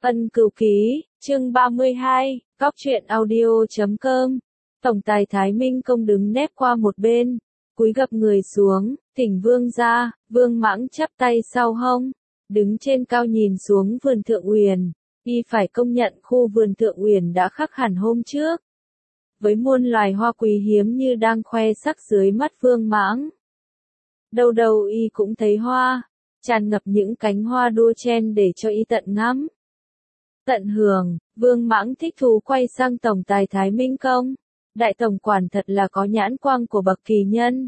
Ân Cửu Ký, chương 32, Góc truyện audio.com. Tổng tài Thái Minh Công đứng nép qua một bên, cúi gập người xuống, thỉnh vương ra. Vương Mãng chắp tay sau hông, đứng trên cao nhìn xuống vườn Thượng Uyển. Y phải công nhận khu vườn Thượng Uyển đã khác hẳn hôm trước, với muôn loài hoa quý hiếm như đang khoe sắc dưới mắt Vương Mãng. Đâu đâu y cũng thấy hoa, tràn ngập những cánh hoa đua chen để cho y tận ngắm, tận hưởng. Vương Mãng thích thú quay sang tổng tài Thái Minh Công. Đại tổng quản thật là có nhãn quang của bậc kỳ nhân.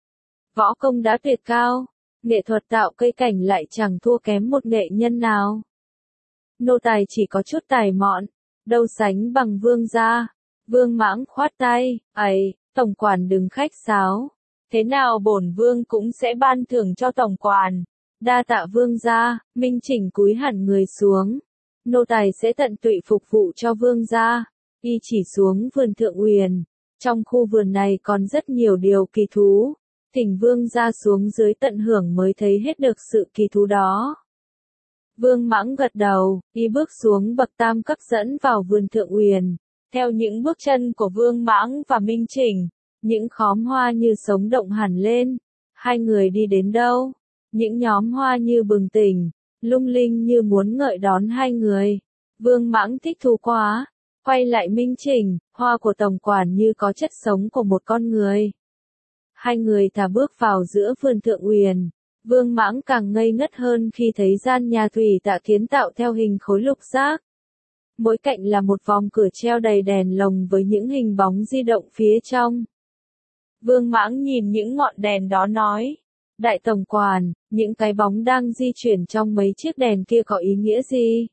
Võ công đã tuyệt cao, nghệ thuật tạo cây cảnh lại chẳng thua kém một nghệ nhân nào. Nô tài chỉ có chút tài mọn, đâu sánh bằng vương gia. Vương Mãng khoát tay, ấy, tổng quản đừng khách sáo. Thế nào bổn vương cũng sẽ ban thưởng cho tổng quản. Đa tạ vương gia. Minh Chỉnh cúi hẳn người xuống. Nô tài sẽ tận tụy phục vụ cho vương gia. Y chỉ xuống vườn Thượng Uyển. Trong khu vườn này còn rất nhiều điều kỳ thú. Thỉnh vương gia xuống dưới tận hưởng mới thấy hết được sự kỳ thú đó. Vương Mãng gật đầu, y bước xuống bậc tam cấp dẫn vào vườn Thượng Uyển. Theo những bước chân của Vương Mãng và Minh Chỉnh, những khóm hoa như sống động hẳn lên. Hai người đi đến đâu, những nhóm hoa như bừng tỉnh, lung linh như muốn ngợi đón hai người. Vương Mãng thích thú quá, quay lại Minh Chỉnh, hoa của tổng quản như có chất sống của một con người. Hai người thả bước vào giữa vườn Thượng Uyển. Vương Mãng càng ngây ngất hơn khi thấy gian nhà thủy tạ kiến tạo theo hình khối lục giác. Mỗi cạnh là một vòng cửa treo đầy đèn lồng với những hình bóng di động phía trong. Vương Mãng nhìn những ngọn đèn đó nói, đại tổng quản, những cái bóng đang di chuyển trong mấy chiếc đèn kia có ý nghĩa gì?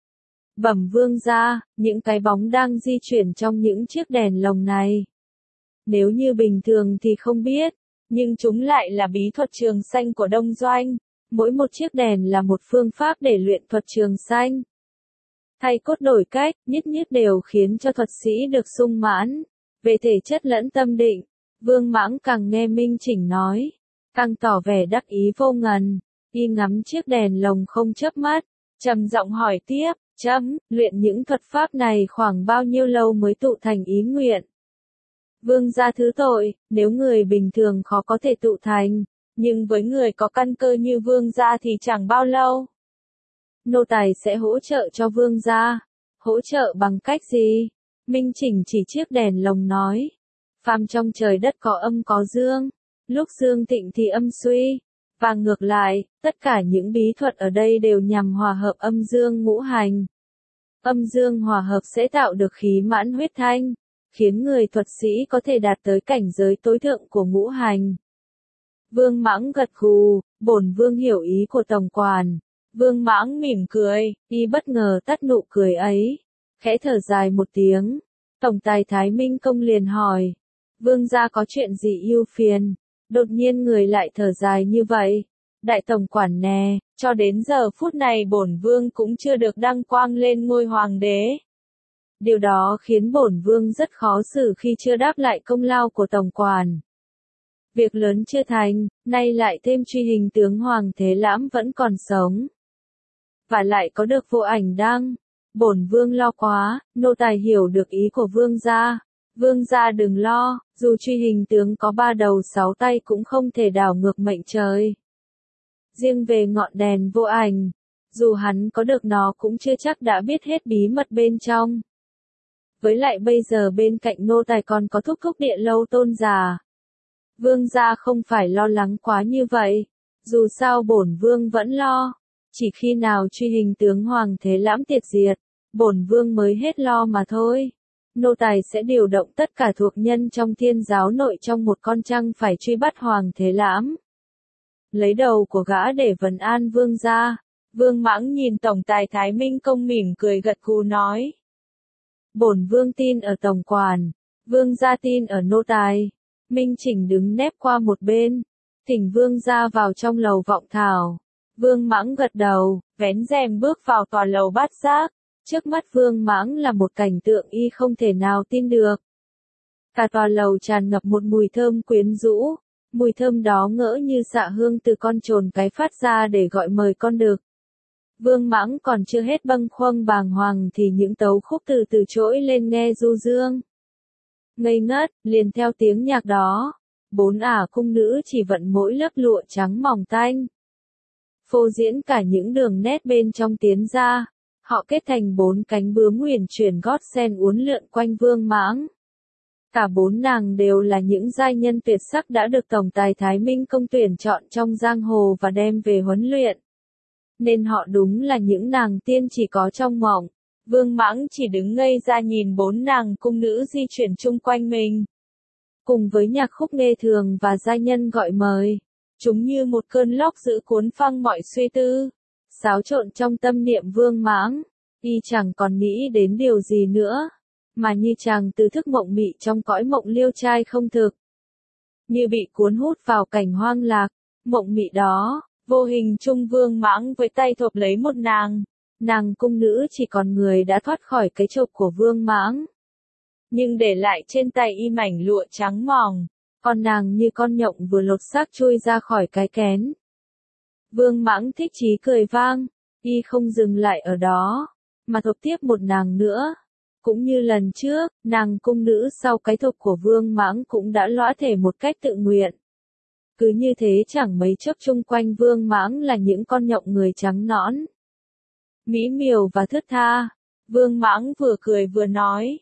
Bẩm vương gia, những cái bóng đang di chuyển trong những chiếc đèn lồng này. Nếu như bình thường thì không biết, nhưng chúng lại là bí thuật trường sanh của Đông Doanh. Mỗi một chiếc đèn là một phương pháp để luyện thuật trường sanh. Thay cốt đổi cách, nhất nhất đều khiến cho thuật sĩ được sung mãn, về thể chất lẫn tâm định. Vương Mãng càng nghe Minh Chỉnh nói, càng tỏ vẻ đắc ý vô ngần. Y ngắm chiếc đèn lồng không chớp mắt, trầm giọng hỏi tiếp, luyện những thuật pháp này khoảng bao nhiêu lâu mới tụ thành ý nguyện? Vương gia thứ tội, nếu người bình thường khó có thể tụ thành, nhưng với người có căn cơ như vương gia thì chẳng bao lâu. Nô tài sẽ hỗ trợ cho vương gia. Hỗ trợ bằng cách gì? Minh Chỉnh chỉ chiếc đèn lồng nói. Phàm trong trời đất có âm có dương, lúc dương thịnh thì âm suy, và ngược lại, tất cả những bí thuật ở đây đều nhằm hòa hợp âm dương ngũ hành. Âm dương hòa hợp sẽ tạo được khí mãn huyết thanh, khiến người thuật sĩ có thể đạt tới cảnh giới tối thượng của ngũ hành. Vương Mãng gật gù, bổn vương hiểu ý của tổng quản. Vương Mãng mỉm cười, y bất ngờ tắt nụ cười ấy, khẽ thở dài một tiếng. Tổng tài Thái Minh Công liền hỏi, vương gia có chuyện gì ưu phiền? Đột nhiên người lại thở dài như vậy. Đại tổng quản nè, cho đến giờ phút này bổn vương cũng chưa được đăng quang lên ngôi hoàng đế. Điều đó khiến bổn vương rất khó xử khi chưa đáp lại công lao của tổng quản. Việc lớn chưa thành, nay lại thêm truy hình tướng Hoàng Thế Lãm vẫn còn sống. Và lại có được Vô Ảnh đăng. Bổn vương lo quá, nô tài hiểu được ý của vương gia. Vương gia đừng lo, dù truy hình tướng có 3 đầu 6 tay cũng không thể đảo ngược mệnh trời. Riêng về ngọn đèn Vô Ảnh, dù hắn có được nó cũng chưa chắc đã biết hết bí mật bên trong. Với lại bây giờ bên cạnh nô tài còn có thúc thúc Địa Lâu Tôn giả. Vương gia không phải lo lắng quá như vậy, dù sao bổn vương vẫn lo. Chỉ khi nào truy hình tướng Hoàng Thế Lãm tiệt diệt, bổn vương mới hết lo mà thôi. Nô tài sẽ điều động tất cả thuộc nhân trong thiên giáo nội trong một con trăng phải truy bắt Hoàng Thế Lãm. Lấy đầu của gã để vấn an vương gia. Vương Mãng nhìn tổng tài Thái Minh Công mỉm cười gật gù nói. Bổn vương tin ở tổng quản, vương gia tin ở nô tài. Minh Chỉnh đứng nép qua một bên, thỉnh vương gia vào trong lầu vọng thảo. Vương Mãng gật đầu, vén rèm bước vào tòa lầu bát giác. Trước mắt Vương Mãng là một cảnh tượng y không thể nào tin được. Cả tòa lầu tràn ngập một mùi thơm quyến rũ, mùi thơm đó ngỡ như xạ hương từ con trồn cái phát ra để gọi mời con đực. Vương Mãng còn chưa hết bâng khuâng bàng hoàng thì những tấu khúc từ từ trỗi lên nghe du dương. Ngây ngất, liền theo tiếng nhạc đó, 4 ả cung nữ chỉ vận mỗi lớp lụa trắng mỏng tanh. Phô diễn cả những đường nét bên trong tiến ra, họ kết thành 4 cánh bướm huyền chuyển gót sen uốn lượn quanh Vương Mãng. Cả 4 nàng đều là những giai nhân tuyệt sắc đã được tổng tài Thái Minh Công tuyển chọn trong giang hồ và đem về huấn luyện. Nên họ đúng là những nàng tiên chỉ có trong mộng. Vương Mãng chỉ đứng ngây ra nhìn 4 nàng cung nữ di chuyển chung quanh mình. Cùng với nhạc khúc nghe thường và giai nhân gọi mời, chúng như một cơn lốc dữ cuốn phăng mọi suy tư. Xáo trộn trong tâm niệm Vương Mãng, y chẳng còn nghĩ đến điều gì nữa, mà như chàng từ thức mộng mị trong cõi mộng liêu trai không thực. Như bị cuốn hút vào cảnh hoang lạc, mộng mị đó, vô hình chung Vương Mãng với tay thộp lấy một nàng cung nữ chỉ còn người đã thoát khỏi cái chộp của Vương Mãng. Nhưng để lại trên tay y mảnh lụa trắng mỏng. Còn nàng như con nhộng vừa lột xác chui ra khỏi cái kén. Vương Mãng thích chí cười vang, y không dừng lại ở đó, mà thộp tiếp một nàng nữa. Cũng như lần trước, nàng cung nữ sau cái thộp của Vương Mãng cũng đã lõa thể một cách tự nguyện. Cứ như thế chẳng mấy chốc chung quanh Vương Mãng là những con nhộng người trắng nõn, mỹ miều và thướt tha. Vương Mãng vừa cười vừa nói,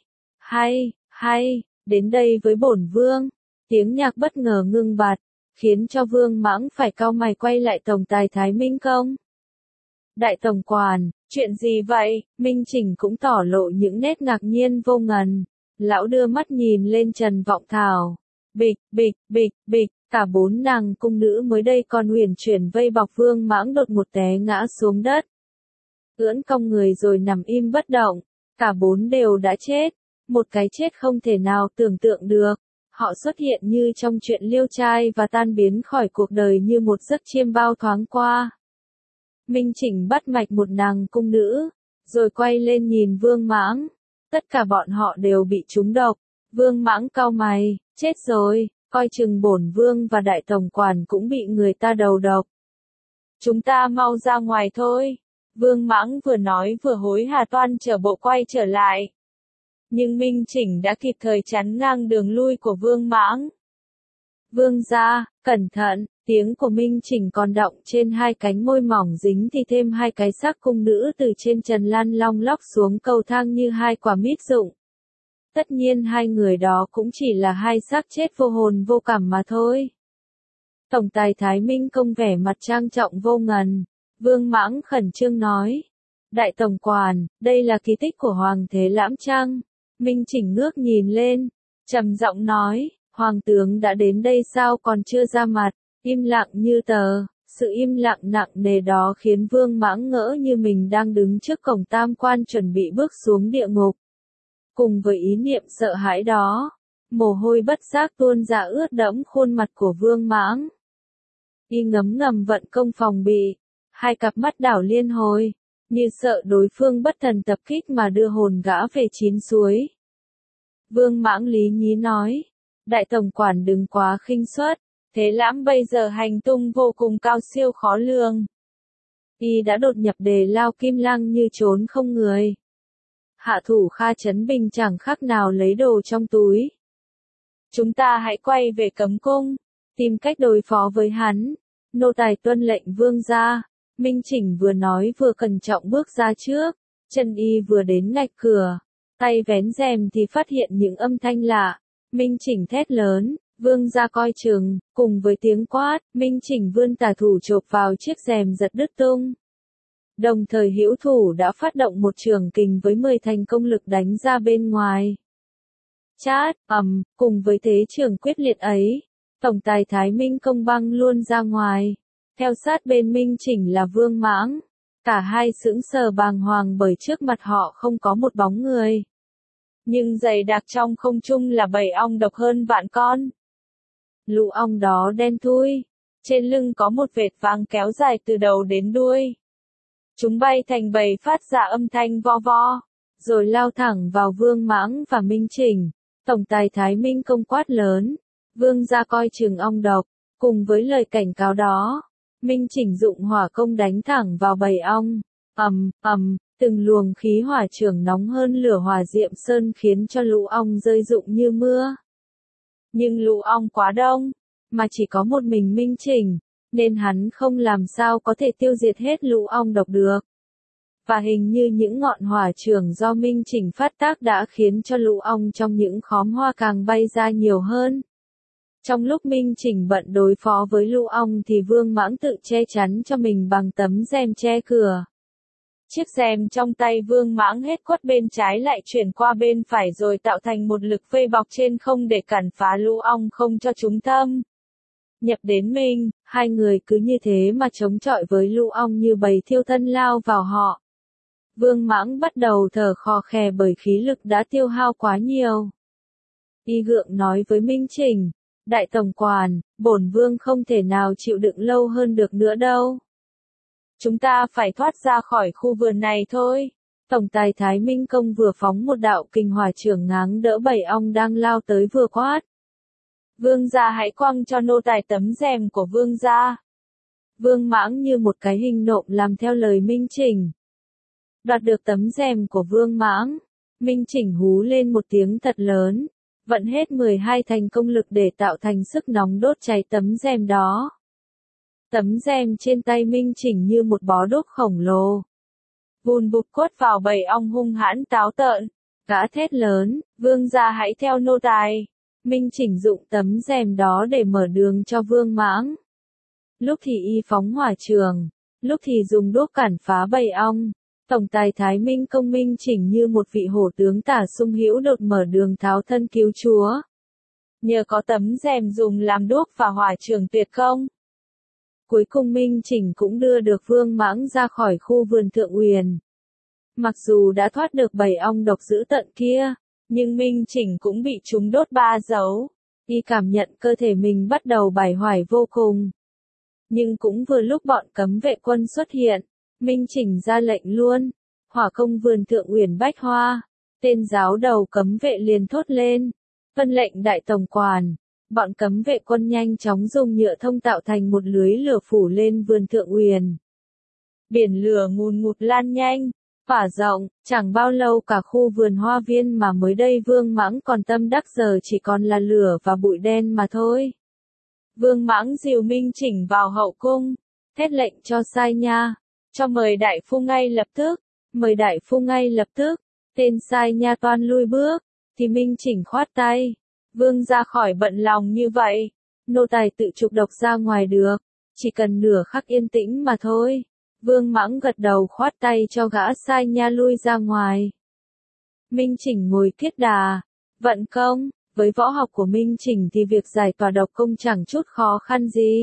hay, đến đây với bổn vương. Tiếng nhạc bất ngờ ngưng bặt, khiến cho Vương Mãng phải cau mày quay lại tổng tài Thái Minh Công. Đại tổng quản, chuyện gì vậy? Minh Chỉnh cũng tỏ lộ những nét ngạc nhiên vô ngần. Lão đưa mắt nhìn lên Trần Vọng Thảo. Bịch, cả 4 nàng cung nữ mới đây còn huyền chuyển vây bọc Vương Mãng đột một té ngã xuống đất. Ưỡn cong người rồi nằm im bất động. Cả 4 đều đã chết. Một cái chết không thể nào tưởng tượng được. Họ xuất hiện như trong chuyện liêu trai và tan biến khỏi cuộc đời như một giấc chiêm bao thoáng qua. Minh Chỉnh bắt mạch một nàng cung nữ, rồi quay lên nhìn Vương Mãng. Tất cả bọn họ đều bị trúng độc. Vương Mãng cau mày, chết rồi, coi chừng bổn vương và đại tổng quản cũng bị người ta đầu độc. Chúng ta mau ra ngoài thôi. Vương Mãng vừa nói vừa hối hả toan chở bộ quay trở lại. Nhưng Minh Chỉnh đã kịp thời chắn ngang đường lui của Vương Mãng. Vương gia, cẩn thận, tiếng của Minh Chỉnh còn đọng trên 2 cánh môi mỏng dính thì thêm 2 cái xác cung nữ từ trên trần lan long lóc xuống cầu thang như 2 quả mít rụng. Tất nhiên 2 người đó cũng chỉ là 2 xác chết vô hồn vô cảm mà thôi. Tổng tài Thái Minh Công vẻ mặt trang trọng vô ngần. Vương Mãng khẩn trương nói. Đại tổng quản, đây là kỳ tích của Hoàng thế Lãm Trăng. Minh Chỉnh ngước nhìn lên, trầm giọng nói, Hoàng tướng đã đến đây sao còn chưa ra mặt, im lặng như tờ. Sự im lặng nặng nề đó khiến Vương Mãng ngỡ như mình đang đứng trước cổng tam quan chuẩn bị bước xuống địa ngục. Cùng với ý niệm sợ hãi đó, mồ hôi bất giác tuôn ra ướt đẫm khuôn mặt của Vương Mãng. Y ngấm ngầm vận công phòng bị, 2 cặp mắt đảo liên hồi, như sợ đối phương bất thần tập kích mà đưa hồn gã về chín suối. Vương Mãng lý nhí nói, đại tổng quản đừng quá khinh suất, Thế Lãm bây giờ hành tung vô cùng cao siêu khó lường. Y đã đột nhập Đề Lao Kim Lăng như trốn không người. Hạ thủ Kha Chấn Bình chẳng khác nào lấy đồ trong túi. Chúng ta hãy quay về Cấm Cung, tìm cách đối phó với hắn. Nô tài tuân lệnh vương gia. Minh Chỉnh vừa nói vừa cẩn trọng bước ra trước. Chân y vừa đến ngạch cửa, tay vén rèm thì phát hiện những âm thanh lạ. Minh Chỉnh thét lớn, vương gia coi chừng. Cùng với tiếng quát, Minh Chỉnh vươn tà thủ chộp vào chiếc rèm giật đứt tung. Đồng thời hữu thủ đã phát động một trường kình với 10 thành công lực đánh ra bên ngoài. Chát, cùng với thế trường quyết liệt ấy, tổng tài Thái Minh Công băng luôn ra ngoài. Theo sát bên Minh Chỉnh là Vương Mãng. Cả hai sững sờ bàng hoàng bởi trước mặt họ không có một bóng người. Nhưng dày đặc trong không trung là bầy ong độc hơn vạn con. Lũ ong đó đen thui. Trên lưng có một vệt vàng kéo dài từ đầu đến đuôi. Chúng bay thành bầy phát ra âm thanh vo vo, rồi lao thẳng vào Vương Mãng và Minh Chỉnh. Tổng tài Thái Minh Công quát lớn, vương gia coi chừng ong độc. Cùng với lời cảnh cáo đó, Minh Chỉnh dụng hỏa công đánh thẳng vào bầy ong. từng luồng khí hỏa trưởng nóng hơn lửa hỏa diệm sơn khiến cho lũ ong rơi rụng như mưa. Nhưng lũ ong quá đông, mà chỉ có một mình Minh Chỉnh, nên hắn không làm sao có thể tiêu diệt hết lũ ong độc được. Và hình như những ngọn hỏa trưởng do Minh Chỉnh phát tác đã khiến cho lũ ong trong những khóm hoa càng bay ra nhiều hơn. Trong lúc Minh Chỉnh bận đối phó với lũ ong thì Vương Mãng tự che chắn cho mình bằng tấm rèm che cửa. Chiếc rèm trong tay Vương Mãng hết quất bên trái lại chuyển qua bên phải rồi tạo thành một lực vây bọc trên không để cản phá lũ ong không cho chúng thâm nhập đến mình. Hai người cứ như thế mà chống chọi với lũ ong như bầy thiêu thân lao vào họ. Vương Mãng bắt đầu thở khò khè bởi khí lực đã tiêu hao quá nhiều. Y Gượng nói với Minh Chỉnh, Đại Tổng Quản, bổn Vương không thể nào chịu đựng lâu hơn được nữa đâu. Chúng ta phải thoát ra khỏi khu vườn này thôi. Tổng tài Thái Minh Công vừa phóng một đạo kình hỏa trưởng ngáng đỡ bầy ong đang lao tới vừa quát. Vương gia hãy quăng cho nô tài tấm rèm của vương gia. Vương Mãng như một cái hình nộm làm theo lời Minh Chỉnh. Đoạt được tấm rèm của Vương Mãng, Minh Chỉnh hú lên một tiếng thật lớn, vận hết 12 thành công lực để tạo thành sức nóng đốt cháy tấm rèm đó. Tấm rèm trên tay Minh Chỉnh như một bó đuốc khổng lồ. Vùn vụt quất vào bầy ong hung hãn táo tợn. Gã thét lớn, Vương gia hãy theo nô tài. Minh Chỉnh dụng tấm rèm đó để mở đường cho Vương Mãng. Lúc thì y phóng hỏa trường, lúc thì dùng đuốc cản phá bầy ong. Tổng tài Thái Minh Công Minh Chỉnh như một vị hổ tướng tả sung hữu đột mở đường tháo thân cứu chúa. Nhờ có tấm rèm dùng làm đuốc và hỏa trường tuyệt công. Cuối cùng Minh Chỉnh cũng đưa được Vương Mãng ra khỏi khu vườn Thượng Uyển. Mặc dù đã thoát được bầy ong độc dữ tận kia, nhưng Minh Chỉnh cũng bị chúng đốt 3 dấu. Y cảm nhận cơ thể mình bắt đầu bải hoải vô cùng. Nhưng cũng vừa lúc bọn cấm vệ quân xuất hiện, Minh Chỉnh ra lệnh luôn, hỏa công vườn Thượng Uyển Bách Hoa. Tên giáo đầu cấm vệ liền thốt lên, vâng lệnh Đại Tổng Quản. Bọn cấm vệ quân nhanh chóng dùng nhựa thông tạo thành một lưới lửa phủ lên vườn Thượng Uyển. Biển lửa ngùn ngụt lan nhanh, tỏa rộng, chẳng bao lâu cả khu vườn hoa viên mà mới đây Vương Mãng còn tâm đắc giờ chỉ còn là lửa và bụi đen mà thôi. Vương Mãng dìu Minh Chỉnh vào hậu cung, thét lệnh cho sai nha, cho mời đại phu ngay lập tức, mời đại phu ngay lập tức. Tên sai nha toan lui bước, thì Minh Chỉnh khoát tay. Vương ra khỏi bận lòng như vậy, nô tài tự trục độc ra ngoài được, chỉ cần nửa khắc yên tĩnh mà thôi. Vương Mãng gật đầu khoát tay cho gã sai nha lui ra ngoài. Minh Chỉnh ngồi kiết đà, vận công, với võ học của Minh Chỉnh thì việc giải tỏa độc công chẳng chút khó khăn gì.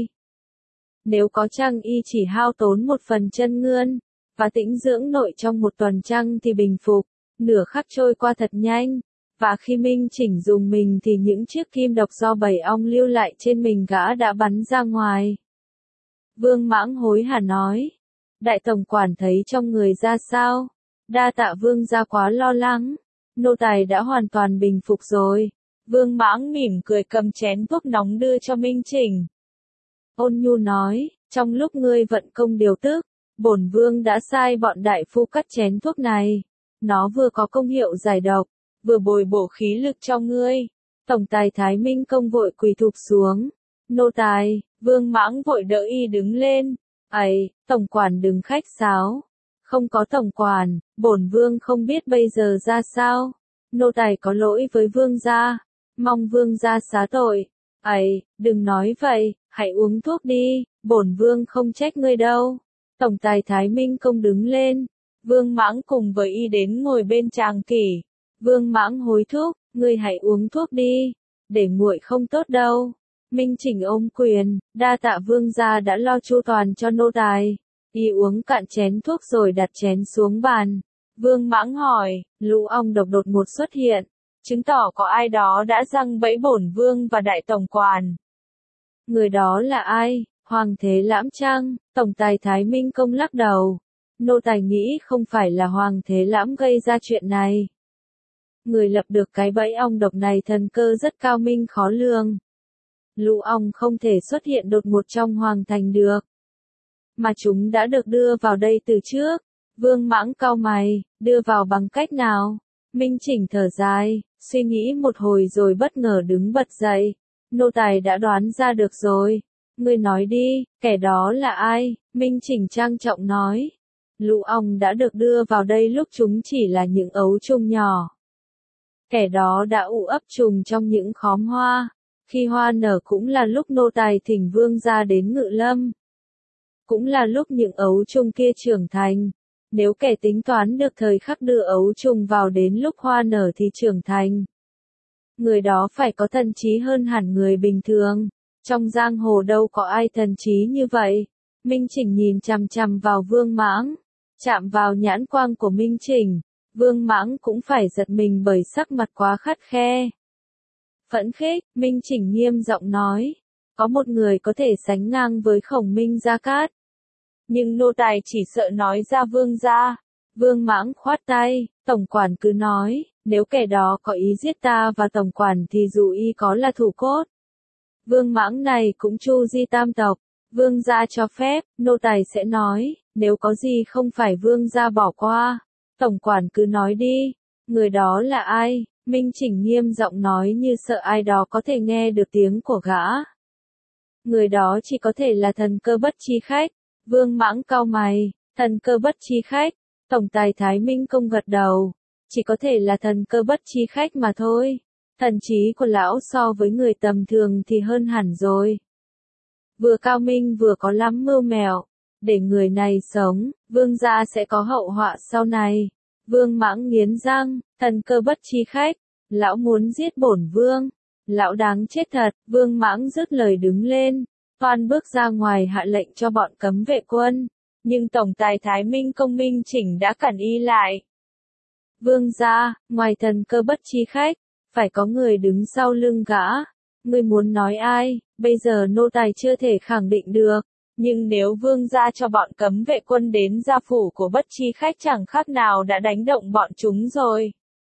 Nếu có chăng y chỉ hao tốn một phần chân ngươn, và tĩnh dưỡng nội trong một tuần chăng thì bình phục, nửa khắc trôi qua thật nhanh. Và khi Minh Chỉnh dùng mình thì những chiếc kim độc do bầy ong lưu lại trên mình gã đã bắn ra ngoài. Vương Mãng hối hả nói, Đại Tổng Quản thấy trong người ra sao? Đa tạ Vương gia quá lo lắng, nô tài đã hoàn toàn bình phục rồi. Vương Mãng mỉm cười cầm chén thuốc nóng đưa cho Minh Chỉnh. Ôn nhu nói, trong lúc ngươi vận công điều tức, bổn Vương đã sai bọn đại phu cắt chén thuốc này. Nó vừa có công hiệu giải độc, vừa bồi bổ khí lực cho ngươi. Tổng tài Thái Minh Công vội quỳ thụp xuống. Nô tài, Vương Mãng vội đỡ y đứng lên. Ấy, Tổng Quản đừng khách sáo. Không có Tổng Quản, bổn Vương không biết bây giờ ra sao. Nô tài có lỗi với Vương gia, mong Vương gia xá tội. Ấy, đừng nói vậy, hãy uống thuốc đi, bổn Vương không trách ngươi đâu. Tổng tài Thái Minh Công đứng lên. Vương Mãng cùng với y đến ngồi bên Tràng Kỷ. Vương Mãng hối thúc, ngươi hãy uống thuốc đi, để nguội không tốt đâu. Minh Chỉnh ôm quyền, đa tạ Vương gia đã lo chu toàn cho nô tài. Y uống cạn chén thuốc rồi đặt chén xuống bàn. Vương Mãng hỏi, lũ ong độc đột ngột xuất hiện, chứng tỏ có ai đó đã giăng bẫy bổn Vương và Đại Tổng Quản. Người đó là ai? Hoàng Thế Lãm chăng? Tổng tài Thái Minh Công lắc đầu. Nô tài nghĩ không phải là Hoàng Thế Lãm gây ra chuyện này. Người lập được cái bẫy ong độc này thần cơ rất cao minh khó lường. Lũ ong không thể xuất hiện đột ngột trong hoàng thành được, mà chúng đã được đưa vào đây từ trước. Vương Mãng cau mày, đưa vào bằng cách nào? Minh Chỉnh thở dài, suy nghĩ một hồi rồi bất ngờ đứng bật dậy. Nô tài đã đoán ra được rồi. Ngươi nói đi, kẻ đó là ai? Minh Chỉnh trang trọng nói. Lũ ong đã được đưa vào đây lúc chúng chỉ là những ấu trùng nhỏ. Kẻ đó đã ụ ấp trùng trong những khóm hoa. Khi hoa nở cũng là lúc nô tài thỉnh vương ra đến Ngự Lâm. Cũng là lúc những ấu trùng kia trưởng thành. Nếu kẻ tính toán được thời khắc đưa ấu trùng vào đến lúc hoa nở thì trưởng thành. Người đó phải có thần trí hơn hẳn người bình thường. Trong giang hồ đâu có ai thần trí như vậy. Minh Chỉnh nhìn chằm chằm vào Vương Mãng. Chạm vào nhãn quang của Minh Chỉnh. Vương Mãng cũng phải giật mình bởi sắc mặt quá khắt khe. Phẫn khích, Minh Chỉnh nghiêm giọng nói. Có một người có thể sánh ngang với Khổng Minh Gia Cát. Nhưng nô tài chỉ sợ nói ra vương gia. Vương Mãng khoát tay, tổng quản cứ nói, nếu kẻ đó có ý giết ta và tổng quản thì dù y có là thủ cốt. Vương Mãng này cũng chu di tam tộc, vương gia cho phép, nô tài sẽ nói, nếu có gì không phải vương gia bỏ qua. Tổng quản cứ nói đi, người đó là ai? Minh Chỉnh nghiêm giọng nói như sợ ai đó có thể nghe được tiếng của gã. Người đó chỉ có thể là thần cơ bất chi khách. Vương Mãng cau mày, thần cơ bất chi khách. Tổng tài Thái Minh Công gật đầu. Chỉ có thể là thần cơ bất chi khách mà thôi. Thần trí của lão so với người tầm thường thì hơn hẳn rồi. Vừa cao minh vừa có lắm mưu mẹo. Để người này sống, vương gia sẽ có hậu họa sau này. Vương Mãng nghiến răng, thần cơ bất chi khách. Lão muốn giết bổn vương. Lão đáng chết thật. Vương Mãng dứt lời đứng lên. Toan bước ra ngoài hạ lệnh cho bọn cấm vệ quân. Nhưng tổng tài Thái Minh Công Minh Chỉnh đã cản y lại. Vương gia, ngoài thần cơ bất chi khách, phải có người đứng sau lưng gã. Ngươi muốn nói ai, bây giờ nô tài chưa thể khẳng định được. Nhưng nếu vương gia cho bọn cấm vệ quân đến gia phủ của bất chi khách chẳng khác nào đã đánh động bọn chúng rồi.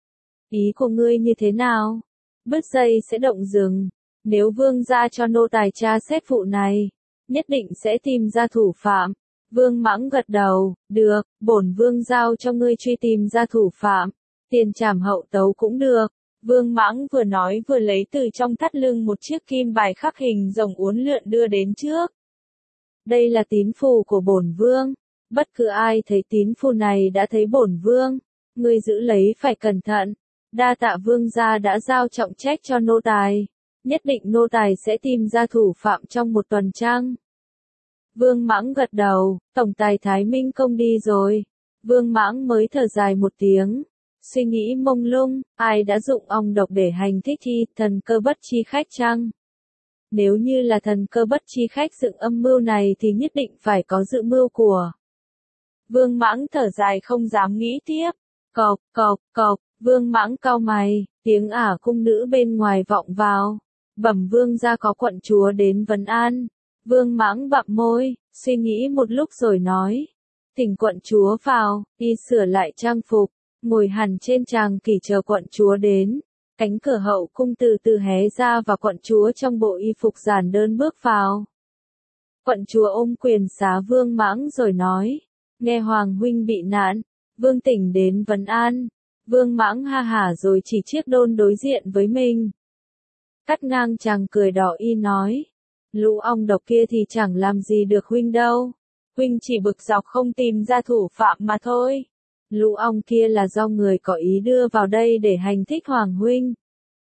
Ý của ngươi như thế nào? Bứt dây sẽ động rừng. Nếu vương gia cho nô tài tra xét vụ này, nhất định sẽ tìm ra thủ phạm. Vương Mãng gật đầu, được, bổn vương giao cho ngươi truy tìm ra thủ phạm. Tiền trảm hậu tấu cũng được. Vương Mãng vừa nói vừa lấy từ trong thắt lưng một chiếc kim bài khắc hình rồng uốn lượn đưa đến trước. Đây là tín phù của bổn vương. Bất cứ ai thấy tín phù này đã thấy bổn vương. Ngươi giữ lấy phải cẩn thận. Đa tạ vương gia đã giao trọng trách cho nô tài. Nhất định nô tài sẽ tìm ra thủ phạm trong một tuần trăng. Vương Mãng gật đầu, tổng tài Thái Minh Công đi rồi. Vương Mãng mới thở dài một tiếng. Suy nghĩ mông lung, ai đã dụng ong độc để hành thích thi, thần cơ bất chi khách chăng? Nếu như là thần cơ bất chi khách dựng âm mưu này thì nhất định phải có dự mưu của. Vương Mãng thở dài không dám nghĩ tiếp. Cộc, cộc, cộc, Vương Mãng cau mày, tiếng ả cung nữ bên ngoài vọng vào. Bẩm vương gia có quận chúa đến vấn an. Vương Mãng bặm môi, suy nghĩ một lúc rồi nói. Thỉnh quận chúa vào, y sửa lại trang phục, ngồi hẳn trên tràng kỷ chờ quận chúa đến. Cánh cửa hậu cung từ từ hé ra và quận chúa trong bộ y phục giản đơn bước vào. Quận chúa ôm quyền xá Vương Mãng rồi nói. Nghe Hoàng huynh bị nạn, Vương tỉnh đến vấn an. Vương Mãng ha hả rồi chỉ chiếc đôn đối diện với mình. Cắt ngang chàng cười đỏ y nói. Lũ ong độc kia thì chẳng làm gì được huynh đâu. Huynh chỉ bực dọc không tìm ra thủ phạm mà thôi. Lũ ong kia là do người có ý đưa vào đây để hành thích Hoàng huynh.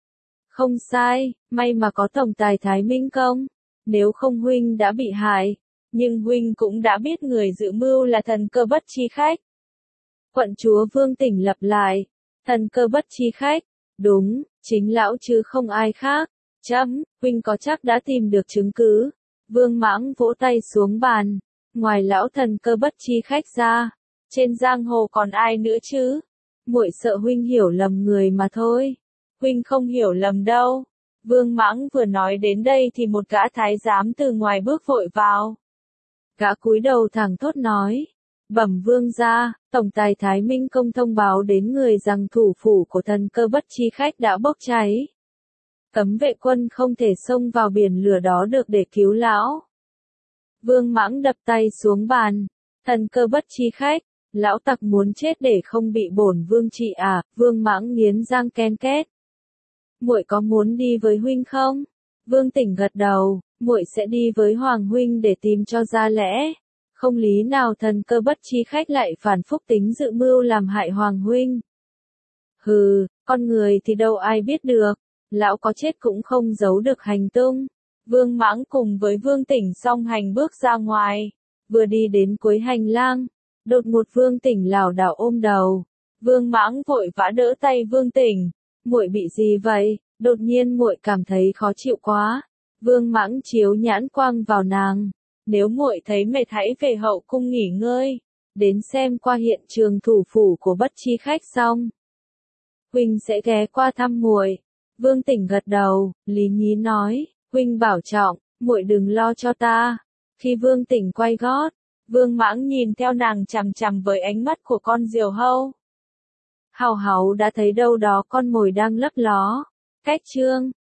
Không sai, may mà có tổng tài Thái Minh Công. Nếu không huynh đã bị hại. Nhưng huynh cũng đã biết người dự mưu là thần cơ bất chi khách. Quận chúa Vương tỉnh lặp lại. Thần cơ bất chi khách. Đúng, chính lão chứ không ai khác. Chấm, huynh có chắc đã tìm được chứng cứ. Vương Mãng vỗ tay xuống bàn. Ngoài lão thần cơ bất chi khách ra, trên giang hồ còn ai nữa chứ? Muội sợ huynh hiểu lầm người mà thôi. Huynh không hiểu lầm đâu. Vương Mãng vừa nói đến đây thì một gã thái giám từ ngoài bước vội vào. Gã cúi đầu thẳng thốt nói. Bẩm vương gia, tổng tài Thái Minh Công thông báo đến người rằng thủ phủ của thần cơ bất chi khách đã bốc cháy. Cấm vệ quân không thể xông vào biển lửa đó được để cứu lão. Vương Mãng đập tay xuống bàn. Thần cơ bất chi khách, Lão tặc muốn chết để không bị bổn vương trị à? Vương Mãng nghiến răng ken két. Muội có muốn đi với huynh không? Vương Tỉnh gật đầu, muội sẽ đi với Hoàng huynh để tìm cho ra lẽ. Không lý nào thần cơ bất chi khách lại phản phúc tính dự mưu làm hại Hoàng huynh. Hừ, con người thì đâu ai biết được, lão có chết cũng không giấu được hành tung. Vương Mãng cùng với Vương Tỉnh song hành bước ra ngoài. Vừa đi đến cuối hành lang, đột ngột Vương Tỉnh lảo đảo ôm đầu. Vương Mãng vội vã đỡ tay Vương Tỉnh. Muội bị gì vậy? Đột nhiên muội cảm thấy khó chịu quá. Vương Mãng chiếu nhãn quang vào nàng. Nếu muội thấy mệt hãy về hậu cung nghỉ ngơi. Đến xem qua hiện trường thủ phủ của bất chi khách xong. Huynh sẽ ghé qua thăm muội. Vương Tỉnh gật đầu, lý nhí nói, huynh bảo trọng, muội đừng lo cho ta. Khi Vương Tỉnh quay gót, Vương Mãng nhìn theo nàng chằm chằm với ánh mắt của con diều hâu. Hào Háo đã thấy đâu đó con mồi đang lấp ló. Cách chương